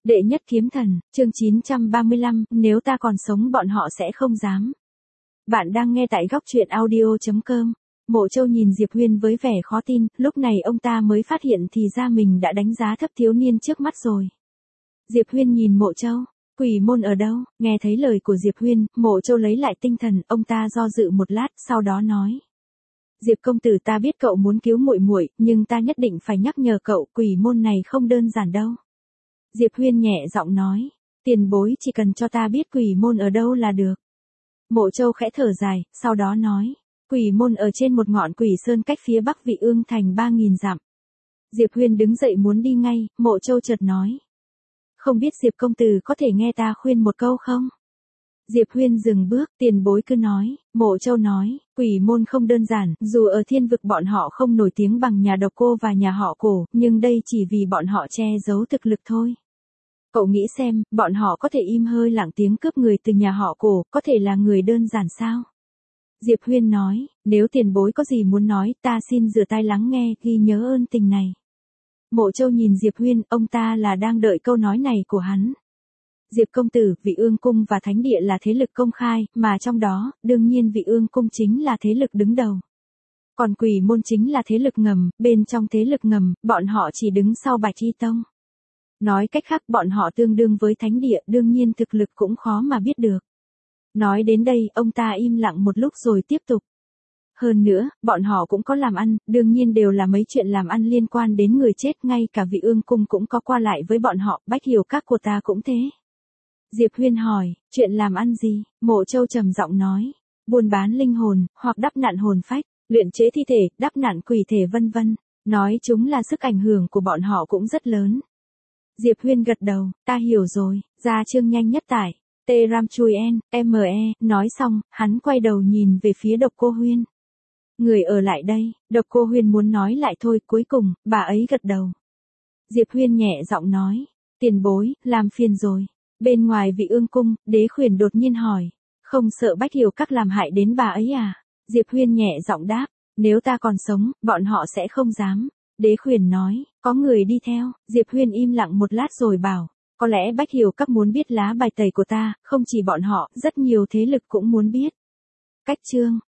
Đệ nhất kiếm thần, chương 935, nếu ta còn sống bọn họ sẽ không dám. Bạn đang nghe tại góc truyện audio.com. Mộ Châu nhìn Diệp Huyên với vẻ khó tin, lúc này ông ta mới phát hiện thì ra mình đã đánh giá thấp thiếu niên trước mắt rồi. Diệp Huyên nhìn Mộ Châu, quỷ môn ở đâu? Nghe thấy lời của Diệp Huyên, Mộ Châu lấy lại tinh thần, ông ta do dự một lát, sau đó nói. Diệp công tử, ta biết cậu muốn cứu muội muội, nhưng ta nhất định phải nhắc nhở cậu, quỷ môn này không đơn giản đâu. Diệp Huyên nhẹ giọng nói, tiền bối chỉ cần cho ta biết quỷ môn ở đâu là được. Mộ Châu khẽ thở dài, sau đó nói, quỷ môn ở trên một ngọn quỷ sơn cách phía bắc Vị Ương thành 3.000 dặm. Diệp Huyên đứng dậy muốn đi ngay, Mộ Châu chợt nói. Không biết Diệp công tử có thể nghe ta khuyên một câu không? Diệp Huyên dừng bước, tiền bối cứ nói, Mộ Châu nói, quỷ môn không đơn giản, dù ở thiên vực bọn họ không nổi tiếng bằng nhà độc cô và nhà họ Cổ, nhưng đây chỉ vì bọn họ che giấu thực lực thôi. Cậu nghĩ xem, bọn họ có thể im hơi lặng tiếng cướp người từ nhà họ Cổ, có thể là người đơn giản sao? Diệp Huyên nói, nếu tiền bối có gì muốn nói, ta xin rửa tai lắng nghe, ghi nhớ ơn tình này. Mộ Châu nhìn Diệp Huyên, ông ta là đang đợi câu nói này của hắn. Diệp công tử, Vị Ương cung và Thánh địa là thế lực công khai, mà trong đó, đương nhiên Vị Ương cung chính là thế lực đứng đầu. Còn quỷ môn chính là thế lực ngầm, bên trong thế lực ngầm, bọn họ chỉ đứng sau Bạch Y Tông. Nói cách khác, bọn họ tương đương với Thánh địa, đương nhiên thực lực cũng khó mà biết được. Nói đến đây, ông ta im lặng một lúc rồi tiếp tục. Hơn nữa, bọn họ cũng có làm ăn, đương nhiên đều là mấy chuyện làm ăn liên quan đến người chết, ngay cả Vị Ương cung cũng có qua lại với bọn họ, Bách Hiểu các của ta cũng thế. Diệp Huyên hỏi, chuyện làm ăn gì? Mộ Châu trầm giọng nói, buôn bán linh hồn, hoặc đắp nặn hồn phách, luyện chế thi thể, đắp nặn quỷ thể vân vân. Nói chúng là sức ảnh hưởng của bọn họ cũng rất lớn. Diệp Huyên gật đầu, ta hiểu rồi, ra chương nhanh nhất tải. T-Ram Chui N, M-E, nói xong, hắn quay đầu nhìn về phía Độc Cô Huyên. Người ở lại đây, Độc Cô Huyên muốn nói lại thôi, cuối cùng, bà ấy gật đầu. Diệp Huyên nhẹ giọng nói, tiền bối, làm phiền rồi. Bên ngoài Vị Ương cung, Đế Khuyển đột nhiên hỏi, không sợ Bách Hiểu các làm hại đến bà ấy à? Diệp Huyên nhẹ giọng đáp, nếu ta còn sống, bọn họ sẽ không dám. Đế Khuyển nói, có người đi theo. Diệp Huyên im lặng một lát rồi bảo, có lẽ Bách Hiểu các muốn biết lá bài tẩy của ta, không chỉ bọn họ, rất nhiều thế lực cũng muốn biết. Cách chương